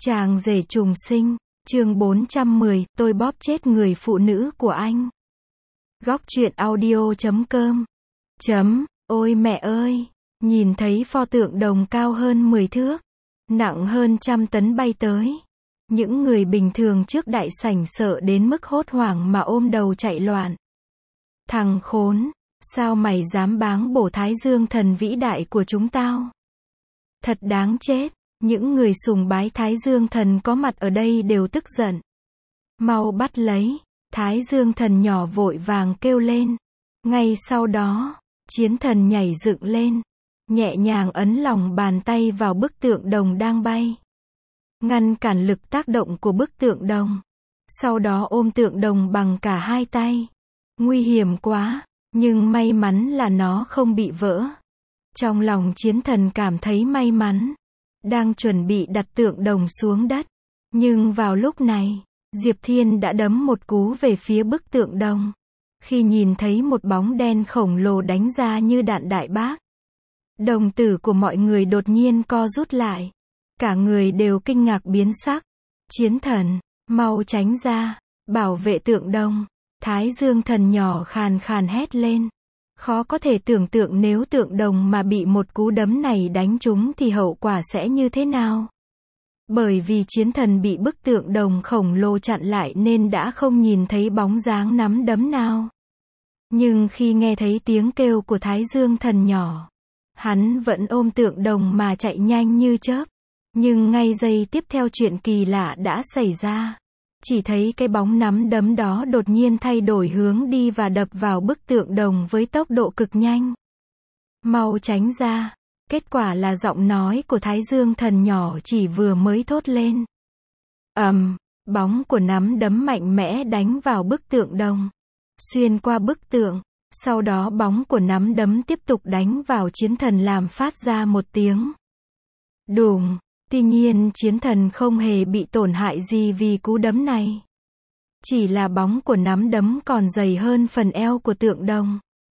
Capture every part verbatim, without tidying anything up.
Chàng rể trùng sinh, chương bốn trăm mười, tôi bóp chết người phụ nữ của anh. Góc truyện audio chấm com. Chấm, ôi mẹ ơi, nhìn thấy pho tượng đồng cao hơn mười thước, nặng hơn trăm tấn bay tới. Những người bình thường trước đại sảnh sợ đến mức hốt hoảng mà ôm đầu chạy loạn. Thằng khốn, sao mày dám báng bổ Thái Dương thần vĩ đại của chúng tao? Thật đáng chết. Những người sùng bái Thái Dương thần có mặt ở đây đều tức giận. Mau bắt lấy, Thái Dương thần nhỏ vội vàng kêu lên. Ngay sau đó, chiến thần nhảy dựng lên, nhẹ nhàng ấn lòng bàn tay vào bức tượng đồng đang bay, ngăn cản lực tác động của bức tượng đồng. Sau đó ôm tượng đồng bằng cả hai tay. Nguy hiểm quá, nhưng may mắn là nó không bị vỡ. Trong lòng chiến thần cảm thấy may mắn. Đang chuẩn bị đặt tượng đồng xuống đất. Nhưng vào lúc này, Diệp Thiên đã đấm một cú về phía bức tượng đồng. Khi nhìn thấy một bóng đen khổng lồ đánh ra như đạn đại bác, đồng tử của mọi người đột nhiên co rút lại. Cả người đều kinh ngạc biến sắc. Chiến thần, mau tránh ra, bảo vệ tượng đồng. Thái Dương thần nhỏ khàn khàn hét lên. Khó có thể tưởng tượng nếu tượng đồng mà bị một cú đấm này đánh trúng thì hậu quả sẽ như thế nào. Bởi vì chiến thần bị bức tượng đồng khổng lồ chặn lại nên đã không nhìn thấy bóng dáng nắm đấm nào. Nhưng khi nghe thấy tiếng kêu của Thái Dương thần nhỏ, hắn vẫn ôm tượng đồng mà chạy nhanh như chớp. Nhưng ngay giây tiếp theo chuyện kỳ lạ đã xảy ra. Chỉ thấy cái bóng nắm đấm đó đột nhiên thay đổi hướng đi và đập vào bức tượng đồng với tốc độ cực nhanh. Mau tránh ra. Kết quả là giọng nói của Thái Dương thần nhỏ chỉ vừa mới thốt lên. Ầm, um, bóng của nắm đấm mạnh mẽ đánh vào bức tượng đồng, xuyên qua bức tượng. Sau đó bóng của nắm đấm tiếp tục đánh vào chiến thần làm phát ra một tiếng đùng. Tuy nhiên chiến thần không hề bị tổn hại gì vì cú đấm này. Chỉ là bóng của nắm đấm còn dày hơn phần eo của tượng đồng.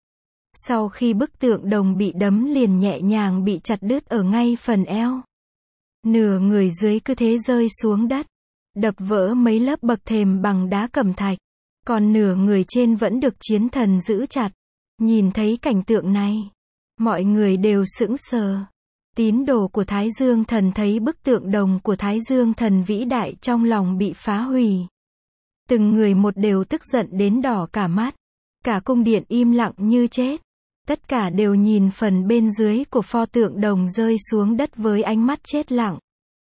Sau khi bức tượng đồng bị đấm liền nhẹ nhàng bị chặt đứt ở ngay phần eo. Nửa người dưới cứ thế rơi xuống đất, đập vỡ mấy lớp bậc thềm bằng đá cẩm thạch. Còn nửa người trên vẫn được chiến thần giữ chặt. Nhìn thấy cảnh tượng này, mọi người đều sững sờ. Tín đồ của Thái Dương thần thấy bức tượng đồng của Thái Dương thần vĩ đại trong lòng bị phá hủy. Từng người một đều tức giận đến đỏ cả mắt. Cả cung điện im lặng như chết. Tất cả đều nhìn phần bên dưới của pho tượng đồng rơi xuống đất với ánh mắt chết lặng.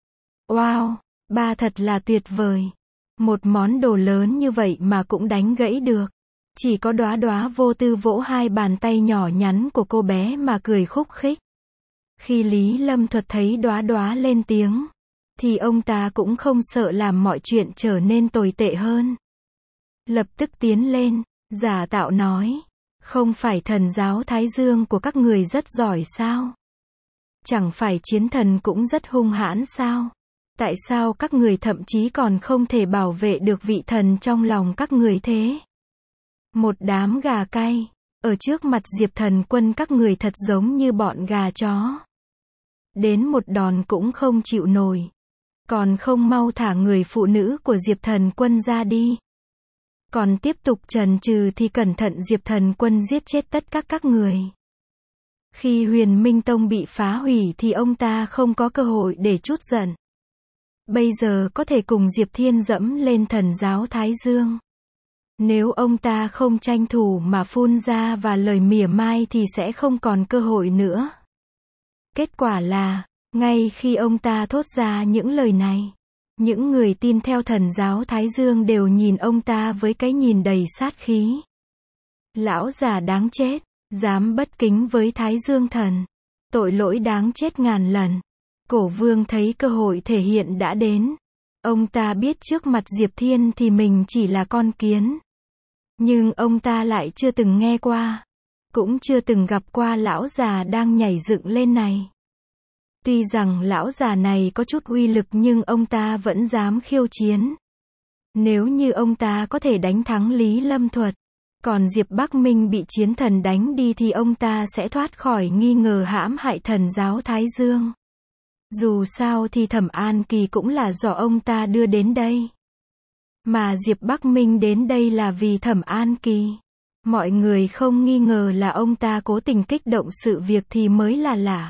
Wow, ba thật là tuyệt vời. Một món đồ lớn như vậy mà cũng đánh gãy được. Chỉ có Đóa Đóa vô tư vỗ hai bàn tay nhỏ nhắn của cô bé mà cười khúc khích. Khi Lý Lâm Thuật thấy Đóa Đóa lên tiếng, thì ông ta cũng không sợ làm mọi chuyện trở nên tồi tệ hơn. Lập tức tiến lên, giả tạo nói, không phải thần giáo Thái Dương của các người rất giỏi sao? Chẳng phải chiến thần cũng rất hung hãn sao? Tại sao các người thậm chí còn không thể bảo vệ được vị thần trong lòng các người thế? Một đám gà cay. Ở trước mặt Diệp thần quân các người thật giống như bọn gà chó. Đến một đòn cũng không chịu nổi. Còn không mau thả người phụ nữ của Diệp thần quân ra đi. Còn tiếp tục chần chừ thì cẩn thận Diệp thần quân giết chết tất cả các người. Khi Huyền Minh Tông bị phá hủy thì ông ta không có cơ hội để trút giận. Bây giờ có thể cùng Diệp Thiên dẫm lên thần giáo Thái Dương. Nếu ông ta không tranh thủ mà phun ra và lời mỉa mai thì sẽ không còn cơ hội nữa. Kết quả là, ngay khi ông ta thốt ra những lời này, những người tin theo thần giáo Thái Dương đều nhìn ông ta với cái nhìn đầy sát khí. Lão già đáng chết, dám bất kính với Thái Dương thần. Tội lỗi đáng chết ngàn lần. Cổ Vương thấy cơ hội thể hiện đã đến. Ông ta biết trước mặt Diệp Thiên thì mình chỉ là con kiến. Nhưng ông ta lại chưa từng nghe qua, cũng chưa từng gặp qua lão già đang nhảy dựng lên này. Tuy rằng lão già này có chút uy lực nhưng ông ta vẫn dám khiêu chiến. Nếu như ông ta có thể đánh thắng Lý Lâm Thuật, còn Diệp Bắc Minh bị chiến thần đánh đi thì ông ta sẽ thoát khỏi nghi ngờ hãm hại thần giáo Thái Dương. Dù sao thì Thẩm An Kỳ cũng là do ông ta đưa đến đây. Mà Diệp Bắc Minh đến đây là vì Thẩm An Kỳ. Mọi người không nghi ngờ là ông ta cố tình kích động sự việc thì mới là lạ.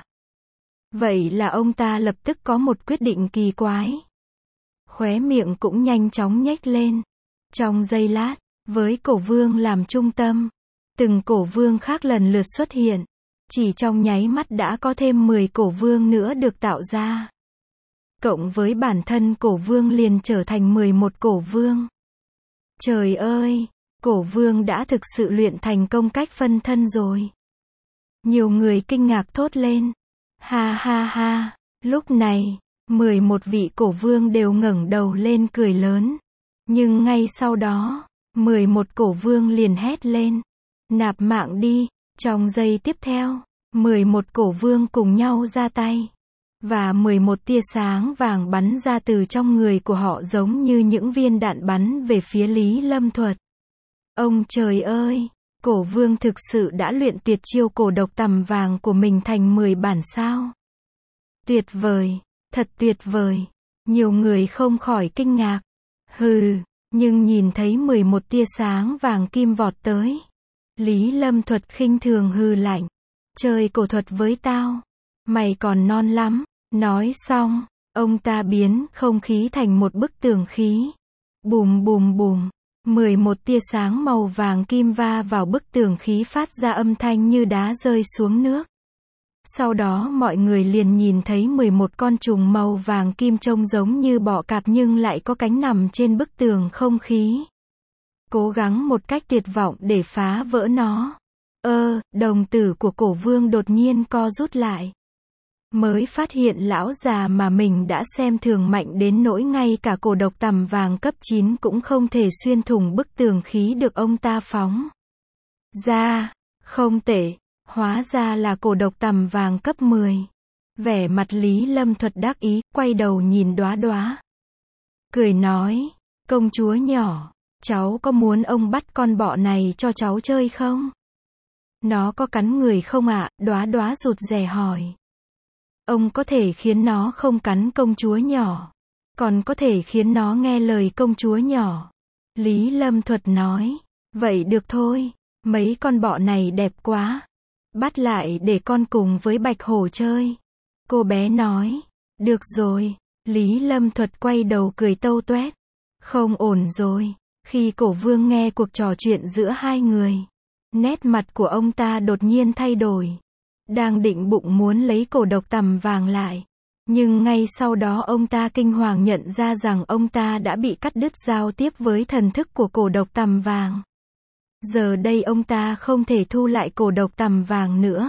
Vậy là ông ta lập tức có một quyết định kỳ quái. Khóe miệng cũng nhanh chóng nhếch lên. Trong giây lát, với cổ vương làm trung tâm, từng cổ vương khác lần lượt xuất hiện. Chỉ trong nháy mắt đã có thêm mười cổ vương nữa được tạo ra. Cộng với bản thân cổ vương liền trở thành mười một cổ vương. Trời ơi, cổ vương đã thực sự luyện thành công cách phân thân rồi. Nhiều người kinh ngạc thốt lên. Ha ha ha, lúc này, mười một vị cổ vương đều ngẩng đầu lên cười lớn. Nhưng ngay sau đó, mười một cổ vương liền hét lên. Nạp mạng đi. Trong giây tiếp theo, mười một cổ vương cùng nhau ra tay. Và mười một tia sáng vàng bắn ra từ trong người của họ giống như những viên đạn bắn về phía Lý Lâm Thuật. Ông trời ơi, cổ vương thực sự đã luyện tuyệt chiêu cổ độc tằm vàng của mình thành mười bản sao. Tuyệt vời, thật tuyệt vời. Nhiều người không khỏi kinh ngạc. Hừ, nhưng nhìn thấy mười một tia sáng vàng kim vọt tới. Lý Lâm Thuật khinh thường hừ lạnh. Chơi cổ thuật với tao. Mày còn non lắm. Nói xong, ông ta biến không khí thành một bức tường khí. Bùm bùm bùm. mười một tia sáng màu vàng kim va vào bức tường khí phát ra âm thanh như đá rơi xuống nước. Sau đó mọi người liền nhìn thấy mười một con trùng màu vàng kim trông giống như bọ cạp nhưng lại có cánh nằm trên bức tường không khí. Cố gắng một cách tuyệt vọng để phá vỡ nó. Ơ, đồng tử của cổ vương đột nhiên co rút lại. Mới phát hiện lão già mà mình đã xem thường mạnh đến nỗi ngay cả cổ độc tằm vàng cấp chín cũng không thể xuyên thủng bức tường khí được ông ta phóng ra. Không tệ, hóa ra là cổ độc tằm vàng cấp mười. Vẻ mặt Lý Lâm Thuật đắc ý, quay đầu nhìn Đóa Đóa. Cười nói, công chúa nhỏ, cháu có muốn ông bắt con bọ này cho cháu chơi không? Nó có cắn người không ạ? À? Đóa Đóa rụt rè hỏi. Ông có thể khiến nó không cắn công chúa nhỏ. Còn có thể khiến nó nghe lời công chúa nhỏ. Lý Lâm Thuật nói. Vậy được thôi. Mấy con bọ này đẹp quá. Bắt lại để con cùng với Bạch Hổ chơi. Cô bé nói. Được rồi. Lý Lâm Thuật quay đầu cười tâu toét. Không ổn rồi. Khi cổ vương nghe cuộc trò chuyện giữa hai người, nét mặt của ông ta đột nhiên thay đổi. Đang định bụng muốn lấy cổ độc tằm vàng lại. Nhưng ngay sau đó ông ta kinh hoàng nhận ra rằng ông ta đã bị cắt đứt giao tiếp với thần thức của cổ độc tằm vàng. Giờ đây ông ta không thể thu lại cổ độc tằm vàng nữa.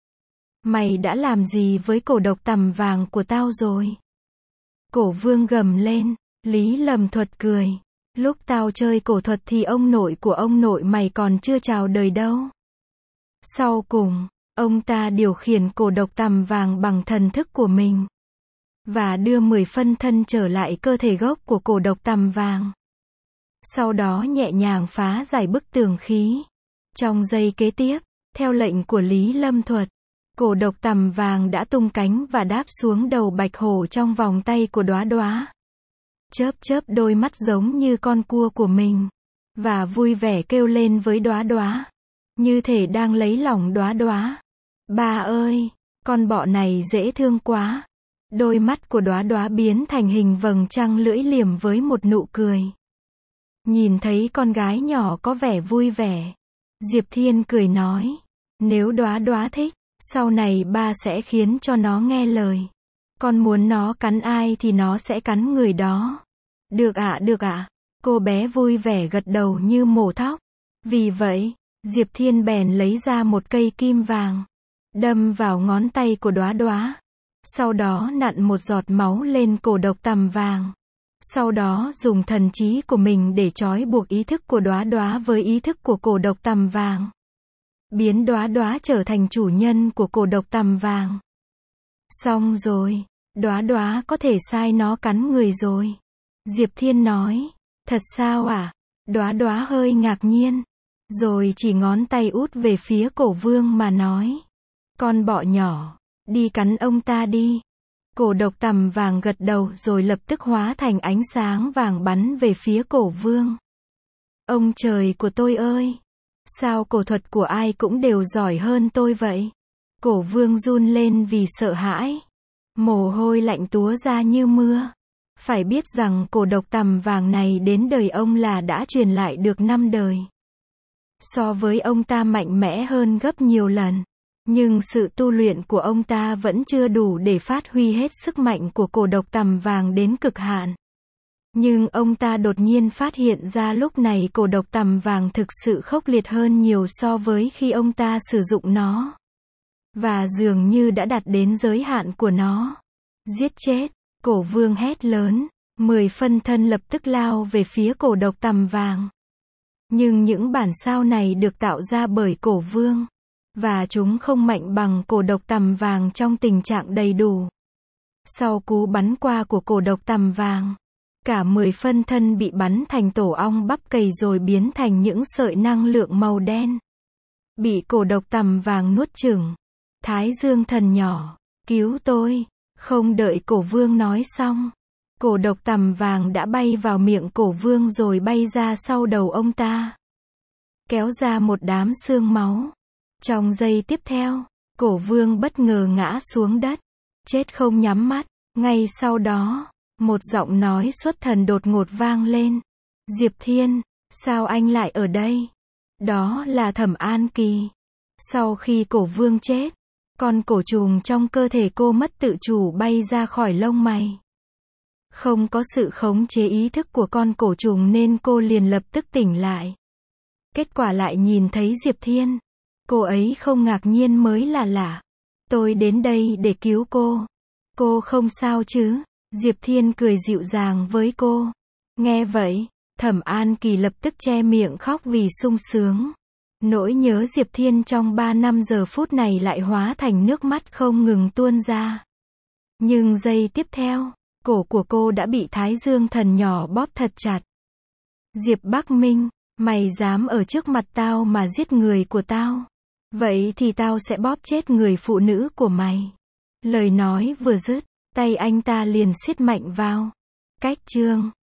Mày đã làm gì với cổ độc tằm vàng của tao rồi? Cổ vương gầm lên. Lý Lâm Thuật cười. Lúc tao chơi cổ thuật thì ông nội của ông nội mày còn chưa chào đời đâu. Sau cùng, ông ta điều khiển cổ độc tằm vàng bằng thần thức của mình. Và đưa mười phân thân trở lại cơ thể gốc của cổ độc tằm vàng. Sau đó nhẹ nhàng phá giải bức tường khí. Trong giây kế tiếp, theo lệnh của Lý Lâm Thuật, cổ độc tằm vàng đã tung cánh và đáp xuống đầu Bạch Hổ trong vòng tay của Đóa Đóa. Chớp chớp đôi mắt giống như con cua của mình. Và vui vẻ kêu lên với Đóa Đóa. Như thể đang lấy lòng Đóa Đóa. Ba ơi, con bọ này dễ thương quá. Đôi mắt của Đóa Đóa biến thành hình vầng trăng lưỡi liềm với một nụ cười. Nhìn thấy con gái nhỏ có vẻ vui vẻ. Diệp Thiên cười nói. Nếu Đóa Đóa thích, sau này ba sẽ khiến cho nó nghe lời. Con muốn nó cắn ai thì nó sẽ cắn người đó. Được ạ, được ạ. Cô bé vui vẻ gật đầu như mổ thóc. Vì vậy, Diệp Thiên bèn lấy ra một cây kim vàng, đâm vào ngón tay của Đóa Đóa. Sau đó nặn một giọt máu lên cổ độc tằm vàng. Sau đó dùng thần trí của mình để trói buộc ý thức của Đóa Đóa với ý thức của cổ độc tằm vàng. Biến Đóa Đóa trở thành chủ nhân của cổ độc tằm vàng. Xong rồi, Đóa Đóa có thể sai nó cắn người rồi. Diệp Thiên nói. Thật sao à? Đóa Đóa hơi ngạc nhiên. Rồi chỉ ngón tay út về phía cổ vương mà nói. Con bọ nhỏ, đi cắn ông ta đi. Cổ độc tằm vàng gật đầu rồi lập tức hóa thành ánh sáng vàng bắn về phía cổ vương. Ông trời của tôi ơi! Sao cổ thuật của ai cũng đều giỏi hơn tôi vậy? Cổ vương run lên vì sợ hãi. Mồ hôi lạnh túa ra như mưa. Phải biết rằng cổ độc tằm vàng này đến đời ông là đã truyền lại được năm đời. So với ông ta mạnh mẽ hơn gấp nhiều lần. Nhưng sự tu luyện của ông ta vẫn chưa đủ để phát huy hết sức mạnh của cổ độc tằm vàng đến cực hạn. Nhưng ông ta đột nhiên phát hiện ra lúc này cổ độc tằm vàng thực sự khốc liệt hơn nhiều so với khi ông ta sử dụng nó. Và dường như đã đạt đến giới hạn của nó. Giết chết! Cổ vương hét lớn. Mười phân thân lập tức lao về phía cổ độc tằm vàng. Nhưng những bản sao này được tạo ra bởi cổ vương. Và chúng không mạnh bằng cổ độc tằm vàng trong tình trạng đầy đủ. Sau cú bắn qua của cổ độc tằm vàng, cả mười phân thân bị bắn thành tổ ong bắp cày rồi biến thành những sợi năng lượng màu đen. Bị cổ độc tằm vàng nuốt chửng. Thái Dương thần nhỏ, cứu tôi! Không đợi cổ vương nói xong. Cổ độc tằm vàng đã bay vào miệng cổ vương rồi bay ra sau đầu ông ta. Kéo ra một đám xương máu. Trong giây tiếp theo, cổ vương bất ngờ ngã xuống đất. Chết không nhắm mắt. Ngay sau đó, một giọng nói xuất thần đột ngột vang lên. Diệp Thiên, sao anh lại ở đây? Đó là Thẩm An Kỳ. Sau khi cổ vương chết, con cổ trùng trong cơ thể cô mất tự chủ bay ra khỏi lông mày. Không có sự khống chế ý thức của con cổ trùng nên cô liền lập tức tỉnh lại. Kết quả lại nhìn thấy Diệp Thiên. Cô ấy không ngạc nhiên mới là lạ. Tôi đến đây để cứu cô. Cô không sao chứ? Diệp Thiên cười dịu dàng với cô. Nghe vậy, Thẩm An Kỳ lập tức che miệng khóc vì sung sướng. Nỗi nhớ Diệp Thiên trong ba năm giờ phút này lại hóa thành nước mắt không ngừng tuôn ra. Nhưng giây tiếp theo, cổ của cô đã bị Thái Dương thần nhỏ bóp thật chặt. Diệp Bắc Minh, mày dám ở trước mặt tao mà giết người của tao? Vậy thì tao sẽ bóp chết người phụ nữ của mày. Lời nói vừa dứt, tay anh ta liền siết mạnh vào. Cách chương